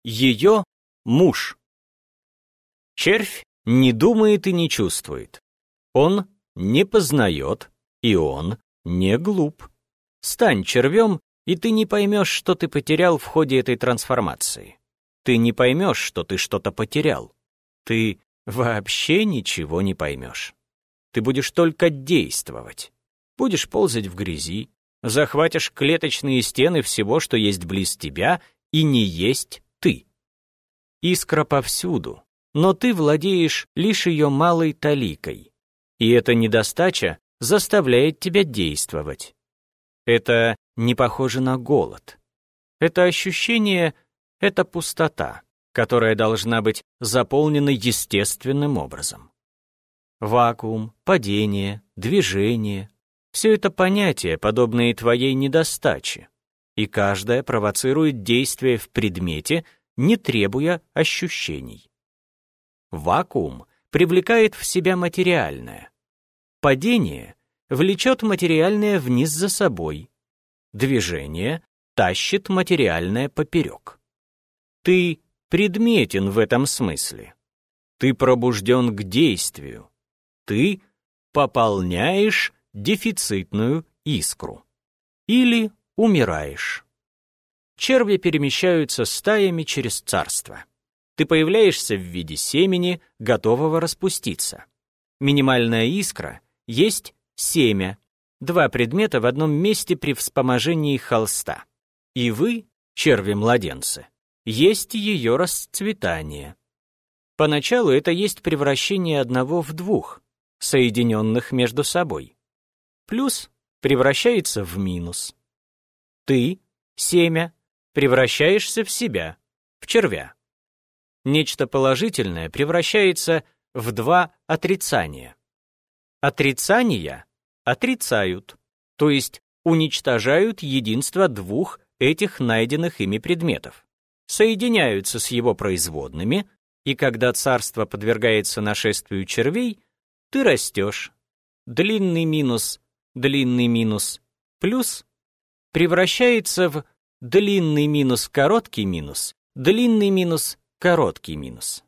Ее муж. Червь не думает и не чувствует. Он не познает, и он не глуп. Стань червем, и ты не поймешь, что ты потерял в ходе этой трансформации. Ты не поймешь, что ты что-то потерял. Ты вообще ничего не поймешь. Ты будешь только действовать. Будешь ползать в грязи, захватишь клеточные стены всего, что есть близ тебя, и не есть ты. Искра повсюду, но ты владеешь лишь ее малой таликой. И эта недостача заставляет тебя действовать. Это не похоже на голод. Это ощущение — это пустота, которая должна быть заполнена естественным образом. Вакуум, падение, движение — все это понятия, подобные твоей недостаче, и каждое провоцирует действие в предмете, не требуя ощущений. Вакуум привлекает в себя материальное. Падение влечет материальное вниз за собой. Движение тащит материальное поперек. Ты предметен в этом смысле. Ты пробужден к действию. Ты пополняешь дефицитную искру. Или умираешь. Черви перемещаются стаями через царство. Ты появляешься в виде семени, готового распуститься. Минимальная искра есть семя, два предмета в одном месте при вспоможении холста. И вы, черви-младенцы, есть ее расцветание. Поначалу это есть превращение одного в двух, соединенных между собой. Плюс превращается в минус. Ты, семя, превращаешься в себя, в червя. Нечто положительное превращается в два отрицания. Отрицания отрицают, то есть уничтожают единство двух этих найденных ими предметов, соединяются с его производными, и когда царство подвергается нашествию червей, ты растешь. Длинный минус, плюс превращается в длинный минус, короткий минус, длинный минус, короткий минус.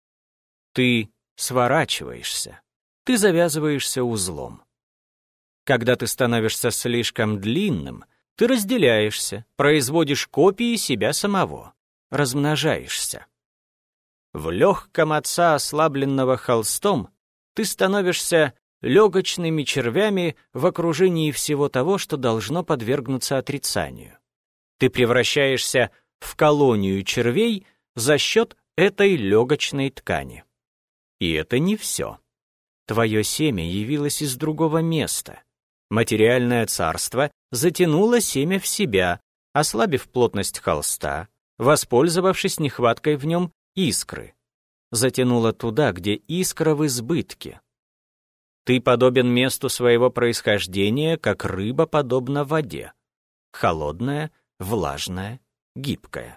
Ты сворачиваешься, ты завязываешься узлом. Когда ты становишься слишком длинным, ты разделяешься, производишь копии себя самого, размножаешься. В легком отца, ослабленного холстом, ты становишься легочными червями в окружении всего того, что должно подвергнуться отрицанию. Ты превращаешься в колонию червей за счет этой легочной ткани. И это не все. Твое семя явилось из другого места. Материальное царство затянуло семя в себя, ослабив плотность холста, воспользовавшись нехваткой в нем искры. Затянуло туда, где искра в избытке. Ты подобен месту своего происхождения, как рыба подобна воде. Холодная, влажная, гибкая.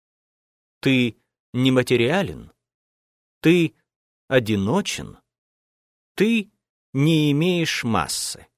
Ты нематериален. Ты одиночен. Ты не имеешь массы.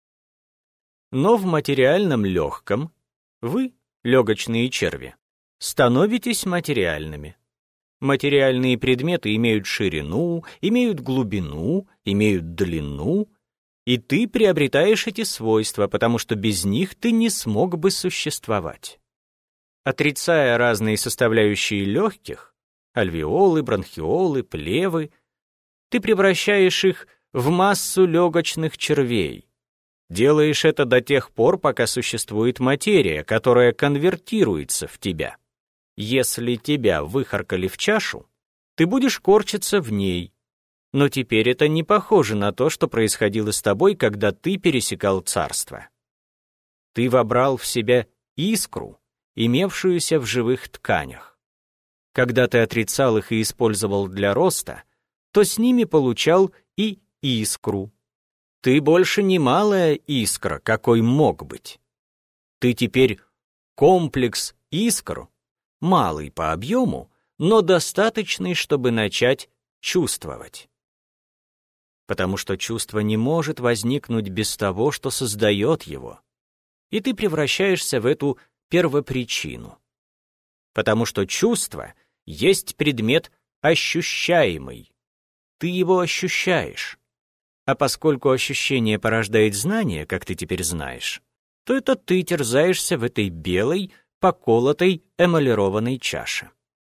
Но в материальном легком вы, легочные черви, становитесь материальными. Материальные предметы имеют ширину, имеют глубину, имеют длину, и ты приобретаешь эти свойства, потому что без них ты не смог бы существовать. Отрицая разные составляющие легких, альвеолы, бронхиолы, плевы, ты превращаешь их в массу легочных червей. Делаешь это до тех пор, пока существует материя, которая конвертируется в тебя. Если тебя выхаркали в чашу, ты будешь корчиться в ней. Но теперь это не похоже на то, что происходило с тобой, когда ты пересекал царство. Ты вобрал в себя искру, имевшуюся в живых тканях. Когда ты отрицал их и использовал для роста, то с ними получал и искру. Ты больше не малая искра, какой мог быть. Ты теперь комплекс искр, малый по объему, но достаточный, чтобы начать чувствовать. Потому что чувство не может возникнуть без того, что создает его. И ты превращаешься в эту первопричину. Потому что чувство есть предмет ощущаемый. Ты его ощущаешь. А поскольку ощущение порождает знание, как ты теперь знаешь, то это ты терзаешься в этой белой, поколотой, эмалированной чаше.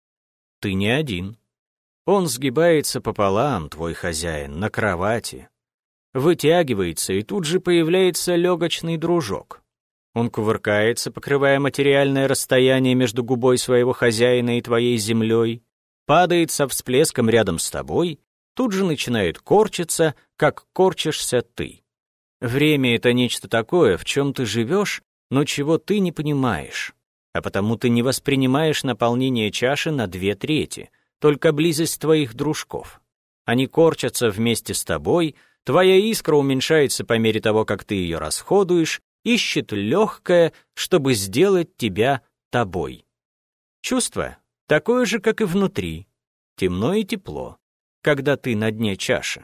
Ты не один. Он сгибается пополам, твой хозяин, на кровати. Вытягивается, и тут же появляется легочный дружок. Он кувыркается, покрывая материальное расстояние между губой своего хозяина и твоей землей, падает со всплеском рядом с тобой, тут же начинает корчиться, как корчишься ты. Время — это нечто такое, в чем ты живешь, но чего ты не понимаешь, а потому ты не воспринимаешь наполнение чаши на 2/3, только близость твоих дружков. Они корчатся вместе с тобой, твоя искра уменьшается по мере того, как ты ее расходуешь, ищет легкое, чтобы сделать тебя тобой. Чувство такое же, как и внутри, темно и тепло, когда ты на дне чаши.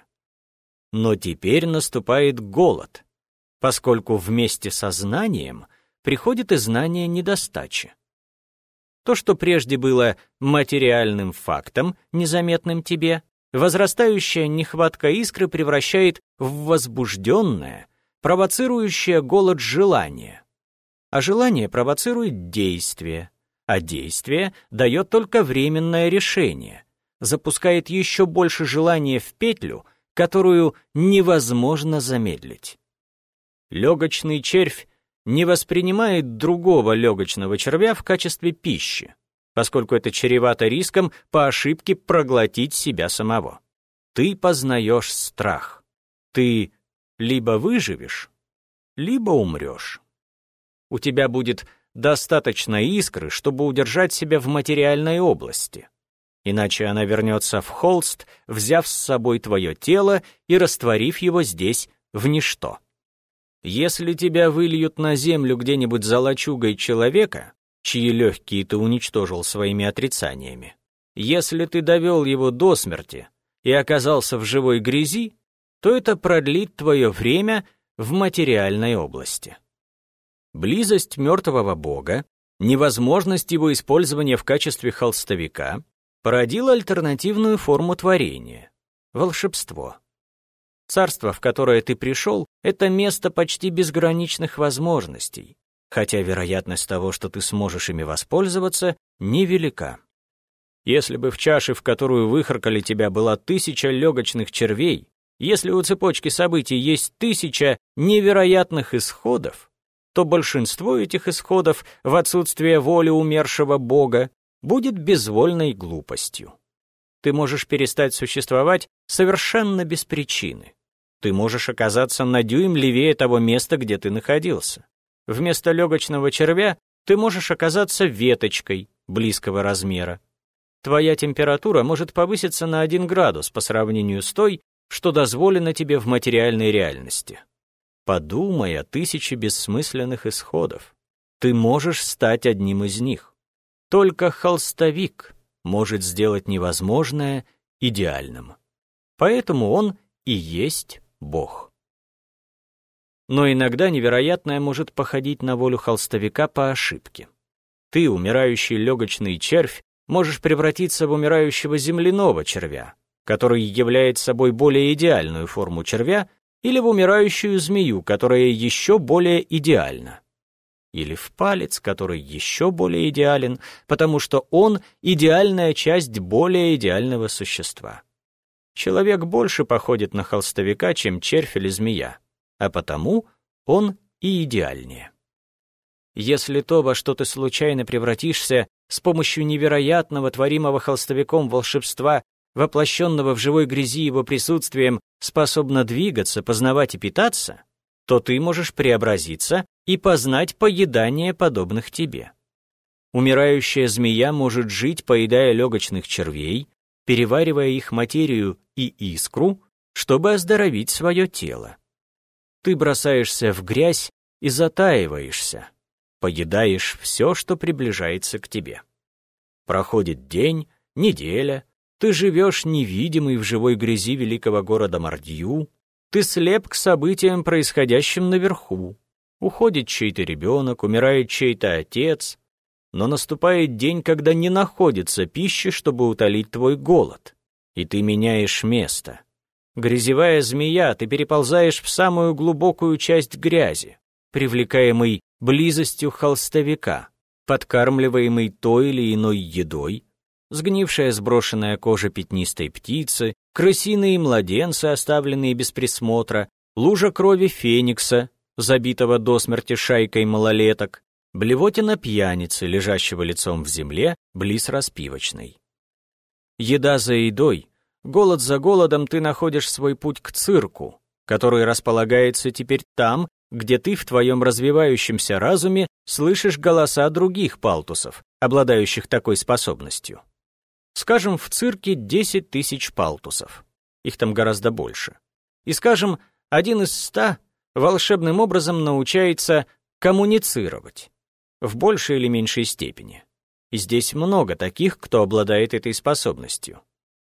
Но теперь наступает голод, поскольку вместе со знанием приходит и знание недостачи. То, что прежде было материальным фактом, незаметным тебе, возрастающая нехватка искры превращает в возбужденное, провоцирующее голод желание. А желание провоцирует действие, а действие дает только временное решение, запускает еще больше желания в петлю, которую невозможно замедлить. Легочный червь не воспринимает другого легочного червя в качестве пищи, поскольку это чревато риском по ошибке проглотить себя самого. Ты познаешь страх. Ты либо выживешь, либо умрешь. У тебя будет достаточно искры, чтобы удержать себя в материальной области. Иначе она вернется в холст, взяв с собой твое тело и растворив его здесь в ничто. Если тебя выльют на землю где-нибудь за лачугой человека, чьи легкие ты уничтожил своими отрицаниями, если ты довел его до смерти и оказался в живой грязи, то это продлит твое время в материальной области. Близость мертвого бога, невозможность его использования в качестве холстовика породила альтернативную форму творения — волшебство. Царство, в которое ты пришел, — это место почти безграничных возможностей, хотя вероятность того, что ты сможешь ими воспользоваться, невелика. Если бы в чаше, в которую выхаркали тебя, была 1000 легочных червей, если у цепочки событий есть 1000 невероятных исходов, то большинство этих исходов в отсутствие воли умершего Бога будет безвольной глупостью. Ты можешь перестать существовать совершенно без причины. Ты можешь оказаться на дюйм левее того места, где ты находился. Вместо легочного червя ты можешь оказаться веточкой близкого размера. Твоя температура может повыситься на 1 градус по сравнению с той, что дозволено тебе в материальной реальности. Подумай о 1000 бессмысленных исходов. Ты можешь стать одним из них. Только холстовик может сделать невозможное идеальным. Поэтому он и есть Бог. Но иногда невероятное может походить на волю холстовика по ошибке. Ты, умирающий легочный червь, можешь превратиться в умирающего земляного червя, который является собой более идеальную форму червя, или в умирающую змею, которая еще более идеальна. Или в палец, который еще более идеален, потому что он — идеальная часть более идеального существа. Человек больше походит на холстовика, чем червь или змея, а потому он и идеальнее. Если то, во что ты случайно превратишься с помощью невероятного творимого холстовиком волшебства, воплощенного в живой грязи его присутствием, способно двигаться, познавать и питаться, то ты можешь преобразиться и познать поедание подобных тебе. Умирающая змея может жить, поедая легочных червей, переваривая их материю и искру, чтобы оздоровить свое тело. Ты бросаешься в грязь и затаиваешься, поедаешь все, что приближается к тебе. Проходит день, неделя, ты живешь невидимый в живой грязи великого города Мордью, ты слеп к событиям, происходящим наверху. Уходит чей-то ребенок, умирает чей-то отец, но наступает день, когда не находится пищи, чтобы утолить твой голод, и ты меняешь место. Грязевая змея, ты переползаешь в самую глубокую часть грязи, привлекаемый близостью холстовика, подкармливаемый той или иной едой, сгнившая сброшенная кожа пятнистой птицы, крысиные младенцы, оставленные без присмотра, лужа крови феникса, забитого до смерти шайкой малолеток, блевотина пьяницы, лежащего лицом в земле, близ распивочной. Еда за едой, голод за голодом ты находишь свой путь к цирку, который располагается теперь там, где ты в твоем развивающемся разуме слышишь голоса других палтусов, обладающих такой способностью. Скажем, в цирке 10 тысяч палтусов. Их там гораздо больше. И, скажем, 1 из 100 волшебным образом научается коммуницировать в большей или меньшей степени. И здесь много таких, кто обладает этой способностью.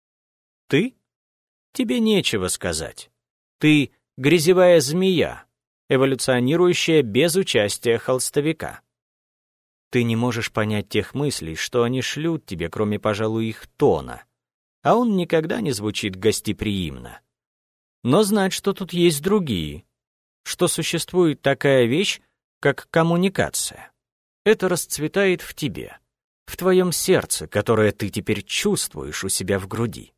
Ты? Тебе нечего сказать. Ты — грязевая змея, эволюционирующая без участия холстовика. Ты не можешь понять тех мыслей, что они шлют тебе, кроме, пожалуй, их тона, а он никогда не звучит гостеприимно. Но знать, что тут есть другие, что существует такая вещь, как коммуникация. Это расцветает в тебе, в твоем сердце, которое ты теперь чувствуешь у себя в груди.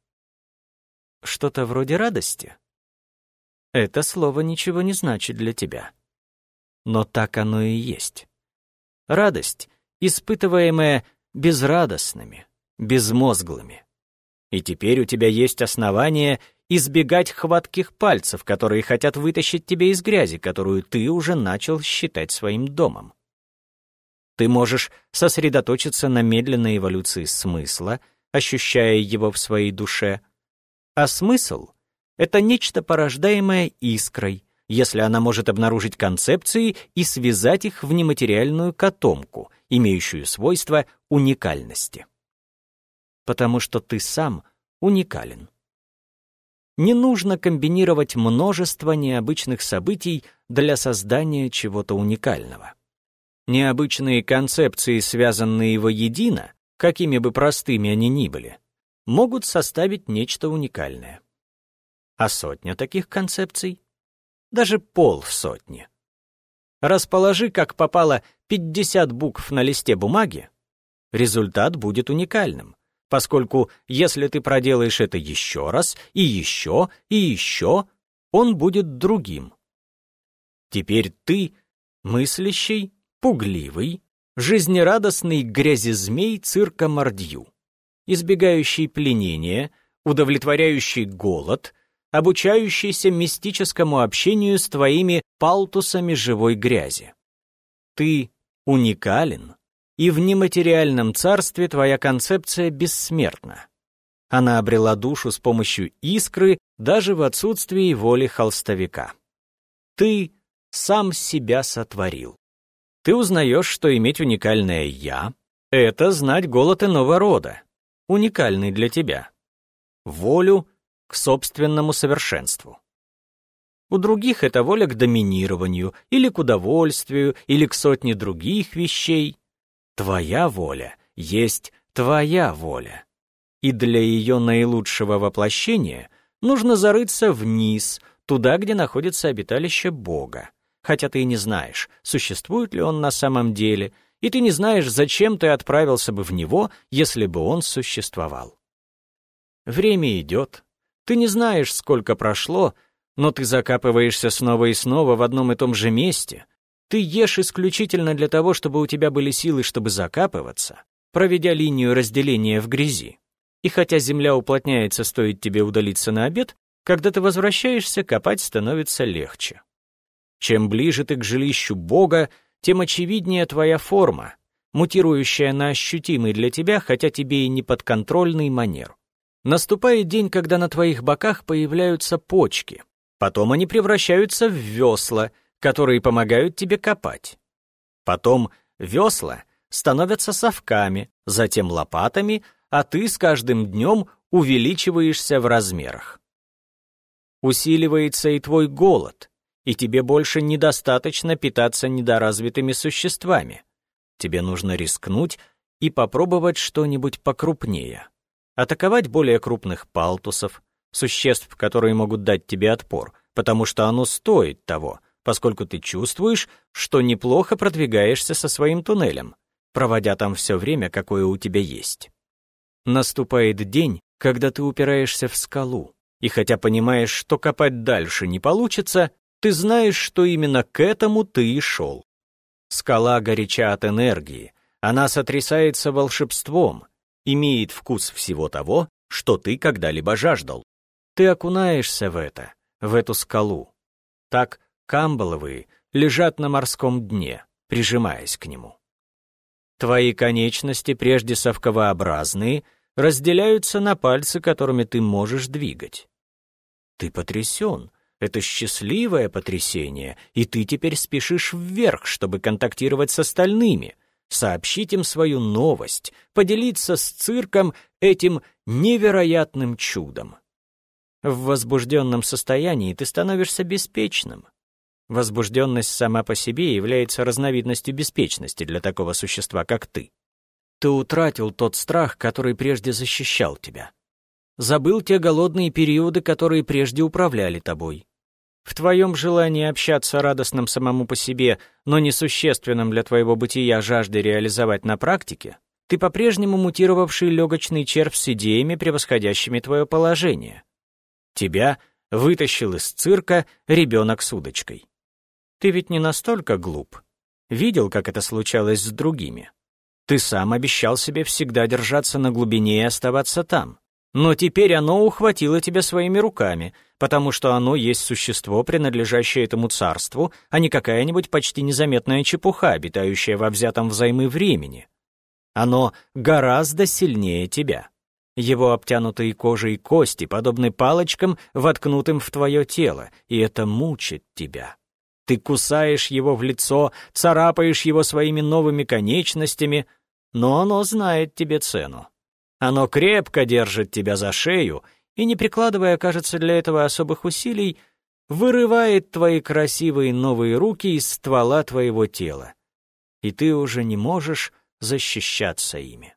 Что-то вроде радости? Это слово ничего не значит для тебя. Но так оно и есть. Радость, испытываемая безрадостными, безмозглыми. И теперь у тебя есть основания избегать хватких пальцев, которые хотят вытащить тебя из грязи, которую ты уже начал считать своим домом. Ты можешь сосредоточиться на медленной эволюции смысла, ощущая его в своей душе. А смысл — это нечто, порождаемое искрой, если она может обнаружить концепции и связать их в нематериальную котомку, имеющую свойство уникальности. Потому что ты сам уникален. Не нужно комбинировать множество необычных событий для создания чего-то уникального. Необычные концепции, связанные воедино, какими бы простыми они ни были, могут составить нечто уникальное. А 100 таких концепций? Даже 50. Расположи, как попало, 50 букв на листе бумаги, результат будет уникальным, поскольку если ты проделаешь это еще раз, и еще, и еще, он будет другим. Теперь ты — мыслящий, пугливый, жизнерадостный грязезмей цирка Мордью, избегающий пленения, удовлетворяющий голод, обучающийся мистическому общению с твоими палтусами живой грязи. Ты уникален, и в нематериальном царстве твоя концепция бессмертна. Она обрела душу с помощью искры даже в отсутствии воли холстовика. Ты сам себя сотворил. Ты узнаешь, что иметь уникальное «я» — это знать голод иного рода, уникальный для тебя, волю к собственному совершенству. У других это воля к доминированию, или к удовольствию, или к 100 других вещей. Твоя воля есть твоя воля. И для ее наилучшего воплощения нужно зарыться вниз, туда, где находится обиталище Бога. Хотя ты и не знаешь, существует ли он на самом деле, и ты не знаешь, зачем ты отправился бы в него, если бы он существовал. Время идет. Ты не знаешь, сколько прошло, но ты закапываешься снова и снова в одном и том же месте. Ты ешь исключительно для того, чтобы у тебя были силы, чтобы закапываться, проведя линию разделения в грязи. И хотя земля уплотняется, стоит тебе удалиться на обед, когда ты возвращаешься, копать становится легче. Чем ближе ты к жилищу Бога, тем очевиднее твоя форма, мутирующая на ощутимый для тебя, хотя тебе и не подконтрольный манер. Наступает день, когда на твоих боках появляются почки. Потом они превращаются в весла, которые помогают тебе копать. Потом весла становятся совками, затем лопатами, а ты с каждым днем увеличиваешься в размерах. Усиливается и твой голод, и тебе больше недостаточно питаться недоразвитыми существами. тебе нужно рискнуть и попробовать что-нибудь покрупнее. Атаковать более крупных палтусов, существ, которые могут дать тебе отпор, потому что оно стоит того, поскольку ты чувствуешь, что неплохо продвигаешься со своим туннелем, проводя там все время, какое у тебя есть. Наступает день, когда ты упираешься в скалу, и хотя понимаешь, что копать дальше не получится, ты знаешь, что именно к этому ты и шел. Скала горяча от энергии, она сотрясается волшебством, имеет вкус всего того, что ты когда-либо жаждал. Ты окунаешься в эту скалу. Так камбаловые лежат на морском дне, прижимаясь к нему. Твои конечности, прежде совковообразные, разделяются на пальцы, которыми ты можешь двигать. Ты потрясен, это счастливое потрясение, и ты теперь спешишь вверх, чтобы контактировать с остальными, сообщить им свою новость, поделиться с цирком этим невероятным чудом. В возбужденном состоянии ты становишься беспечным. Возбужденность сама по себе является разновидностью беспечности для такого существа, как ты. Ты утратил тот страх, который прежде защищал тебя. Забыл те голодные периоды, которые прежде управляли тобой. В твоем желании общаться радостным самому по себе, но несущественным для твоего бытия жаждой реализовать на практике, ты по-прежнему мутировавший легочный червь с идеями, превосходящими твое положение. Тебя вытащил из цирка ребенок с удочкой. Ты ведь не настолько глуп. Видел, как это случалось с другими. Ты сам обещал себе всегда держаться на глубине и оставаться там. Но теперь оно ухватило тебя своими руками, потому что оно есть существо, принадлежащее этому царству, а не какая-нибудь почти незаметная чепуха, обитающая во взятом взаймы времени. Оно гораздо сильнее тебя. Его обтянутые кожей кости подобны палочкам, воткнутым в твое тело, и это мучит тебя. Ты кусаешь его в лицо, царапаешь его своими новыми конечностями, но оно знает тебе цену. Оно крепко держит тебя за шею и, не прикладывая, кажется, для этого особых усилий, вырывает твои красивые новые руки из ствола твоего тела, и ты уже не можешь защищаться ими.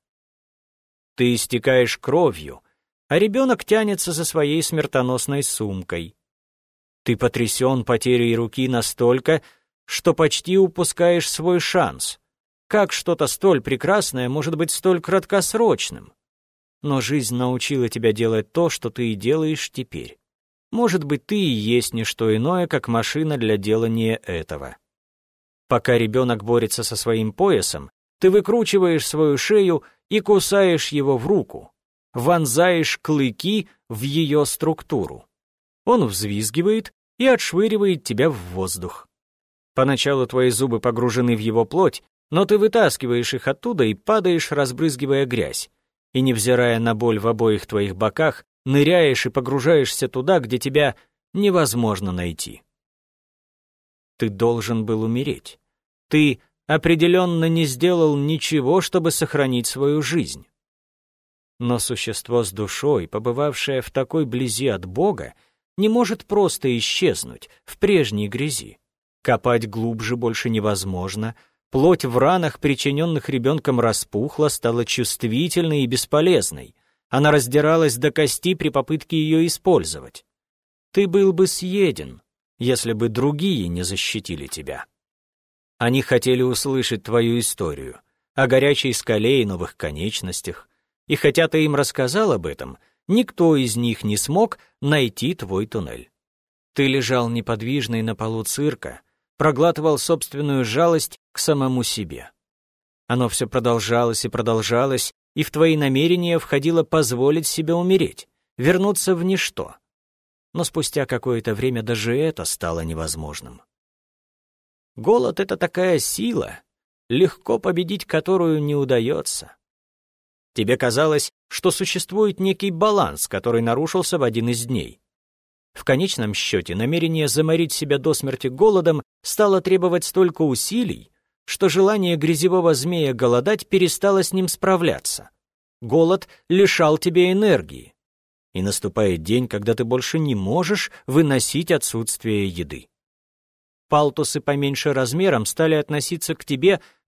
Ты истекаешь кровью, а ребенок тянется за своей смертоносной сумкой. Ты потрясен потерей руки настолько, что почти упускаешь свой шанс. Как что-то столь прекрасное может быть столь краткосрочным? Но жизнь научила тебя делать то, что ты и делаешь теперь. Может быть, ты и есть не что иное, как машина для делания этого. Пока ребенок борется со своим поясом, ты выкручиваешь свою шею и кусаешь его в руку, вонзаешь клыки в ее структуру. Он взвизгивает и отшвыривает тебя в воздух. Поначалу твои зубы погружены в его плоть, но ты вытаскиваешь их оттуда и падаешь, разбрызгивая грязь, и, невзирая на боль в обоих твоих боках, ныряешь и погружаешься туда, где тебя невозможно найти. Ты должен был умереть. Ты определенно не сделал ничего, чтобы сохранить свою жизнь. Но существо с душой, побывавшее в такой близи от Бога, не может просто исчезнуть в прежней грязи. Копать глубже больше невозможно, плоть в ранах, причиненных ребенком, распухла, стала чувствительной и бесполезной. Она раздиралась до кости при попытке ее использовать. Ты был бы съеден, если бы другие не защитили тебя. Они хотели услышать твою историю о горячей скале и новых конечностях, и хотя ты им рассказал об этом, никто из них не смог найти твой туннель. Ты лежал неподвижный на полу цирка, проглатывал собственную жалость к самому себе. Оно все продолжалось и продолжалось, и в твои намерения входило позволить себе умереть, вернуться в ничто. Но спустя какое-то время даже это стало невозможным. Голод — это такая сила, легко победить которую не удается. Тебе казалось, что существует некий баланс, который нарушился в один из дней. В конечном счете намерение заморить себя до смерти голодом стало требовать столько усилий, что желание грязевого змея голодать перестало с ним справляться. Голод лишал тебя энергии. И наступает день, когда ты больше не можешь выносить отсутствие еды. Палтусы поменьше размером стали относиться к тебе как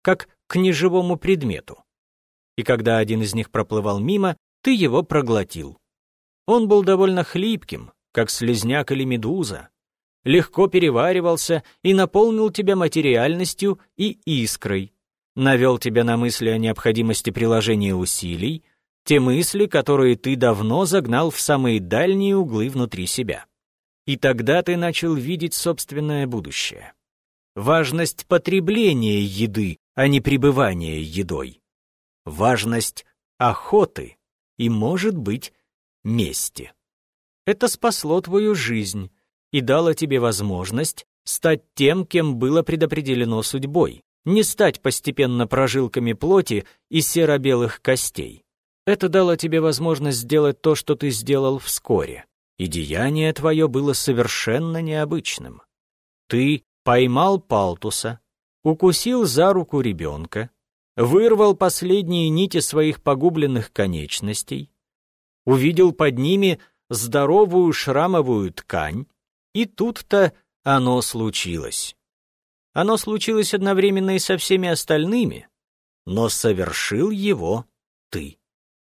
к неживому предмету. И когда один из них проплывал мимо, ты его проглотил. Он был довольно хлипким, как слизняк или медуза, легко переваривался и наполнил тебя материальностью и искрой, навел тебя на мысли о необходимости приложения усилий, те мысли, которые ты давно загнал в самые дальние углы внутри себя. И тогда ты начал видеть собственное будущее. Важность потребления еды, а не пребывания едой. Важность охоты и, может быть, мести. Это спасло твою жизнь и дало тебе возможность стать тем, кем было предопределено судьбой, не стать постепенно прожилками плоти и серо-белых костей. Это дало тебе возможность сделать то, что ты сделал вскоре, и деяние твое было совершенно необычным. Ты поймал палтуса, укусил за руку ребенка, вырвал последние нити своих погубленных конечностей, увидел под ними здоровую шрамовую ткань, и тут-то оно случилось. Оно случилось одновременно и со всеми остальными, но совершил его ты.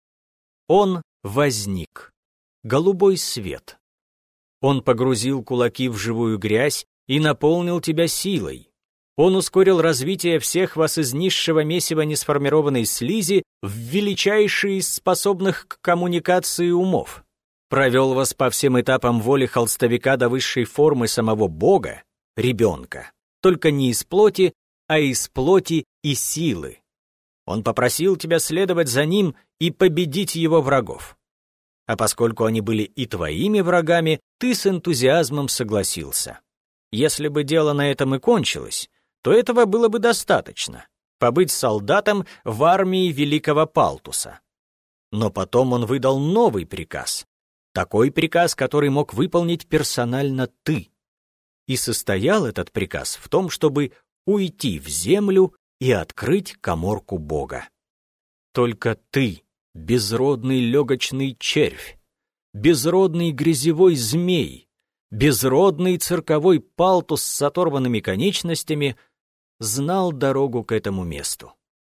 Он возник, голубой свет. Он погрузил кулаки в живую грязь и наполнил тебя силой. Он ускорил развитие всех вас из низшего месива несформированной слизи в величайшие из способных к коммуникации умов. Провел вас по всем этапам воли холстовика до высшей формы самого Бога, ребенка, только не из плоти, а из плоти и силы. Он попросил тебя следовать за ним и победить его врагов. А поскольку они были и твоими врагами, ты с энтузиазмом согласился. Если бы дело на этом и кончилось, то этого было бы достаточно — побыть солдатом в армии великого Палтуса. Но потом он выдал новый приказ, такой приказ, который мог выполнить персонально ты. И состоял этот приказ в том, чтобы уйти в землю и открыть каморку Бога. Только ты, безродный легочный червь, безродный грязевой змей, безродный цирковой палтус с оторванными конечностями, знал дорогу к этому месту.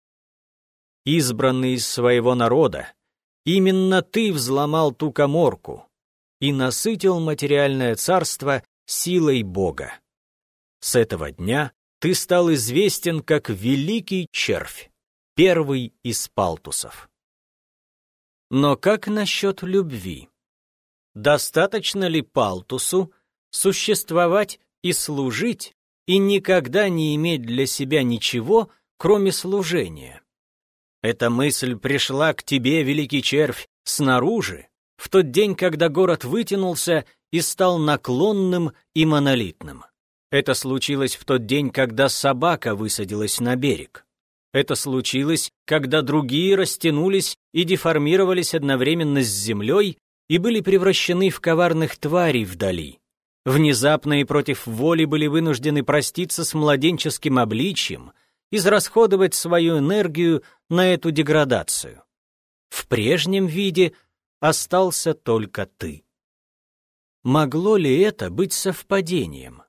Избранный из своего народа, именно ты взломал ту каморку и насытил материальное царство силой Бога. С этого дня ты стал известен как Великий Червь, первый из палтусов. Но как насчет любви? Достаточно ли палтусу существовать и служить, и никогда не иметь для себя ничего, кроме служения? Эта мысль пришла к тебе, Великий Червь, снаружи, в тот день, когда город вытянулся и стал наклонным и монолитным. Это случилось в тот день, когда собака высадилась на берег. Это случилось, когда другие растянулись и деформировались одновременно с землей и были превращены в коварных тварей вдали. Внезапно и против воли были вынуждены проститься с младенческим обличьем, израсходовать свою энергию на эту деградацию. В прежнем виде остался только ты. Могло ли это быть совпадением?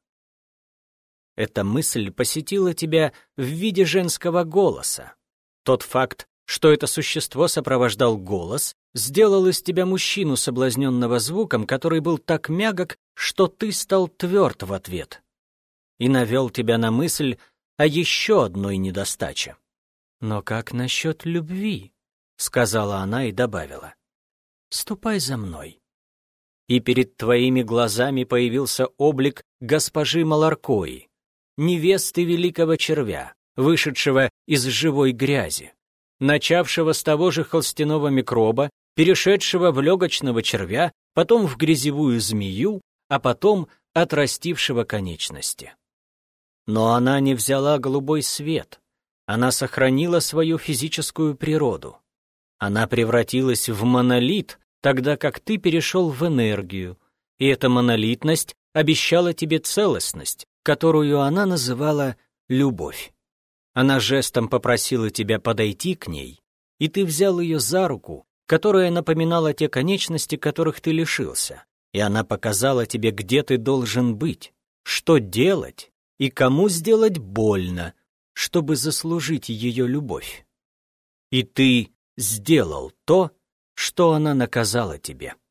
Эта мысль посетила тебя в виде женского голоса. Тот факт, что это существо сопровождал голос, сделал из тебя мужчину, соблазненного звуком, который был так мягок, что ты стал тверд в ответ, и навел тебя на мысль о еще одной недостаче. «Но как насчет любви?» — сказала она и добавила. «Ступай за мной». И перед твоими глазами появился облик госпожи Маларкои, невесты великого червя, вышедшего из живой грязи, начавшего с того же холстяного микроба, перешедшего в легочного червя, потом в грязевую змею, а потом отрастившего конечности. Но она не взяла голубой свет, она сохранила свою физическую природу. Она превратилась в монолит, тогда как ты перешел в энергию, и эта монолитность обещала тебе целостность, которую она называла любовь. Она жестом попросила тебя подойти к ней, и ты взял ее за руку, которая напоминала те конечности, которых ты лишился, и она показала тебе, где ты должен быть, что делать и кому сделать больно, чтобы заслужить ее любовь. И ты сделал то, что она наказала тебе.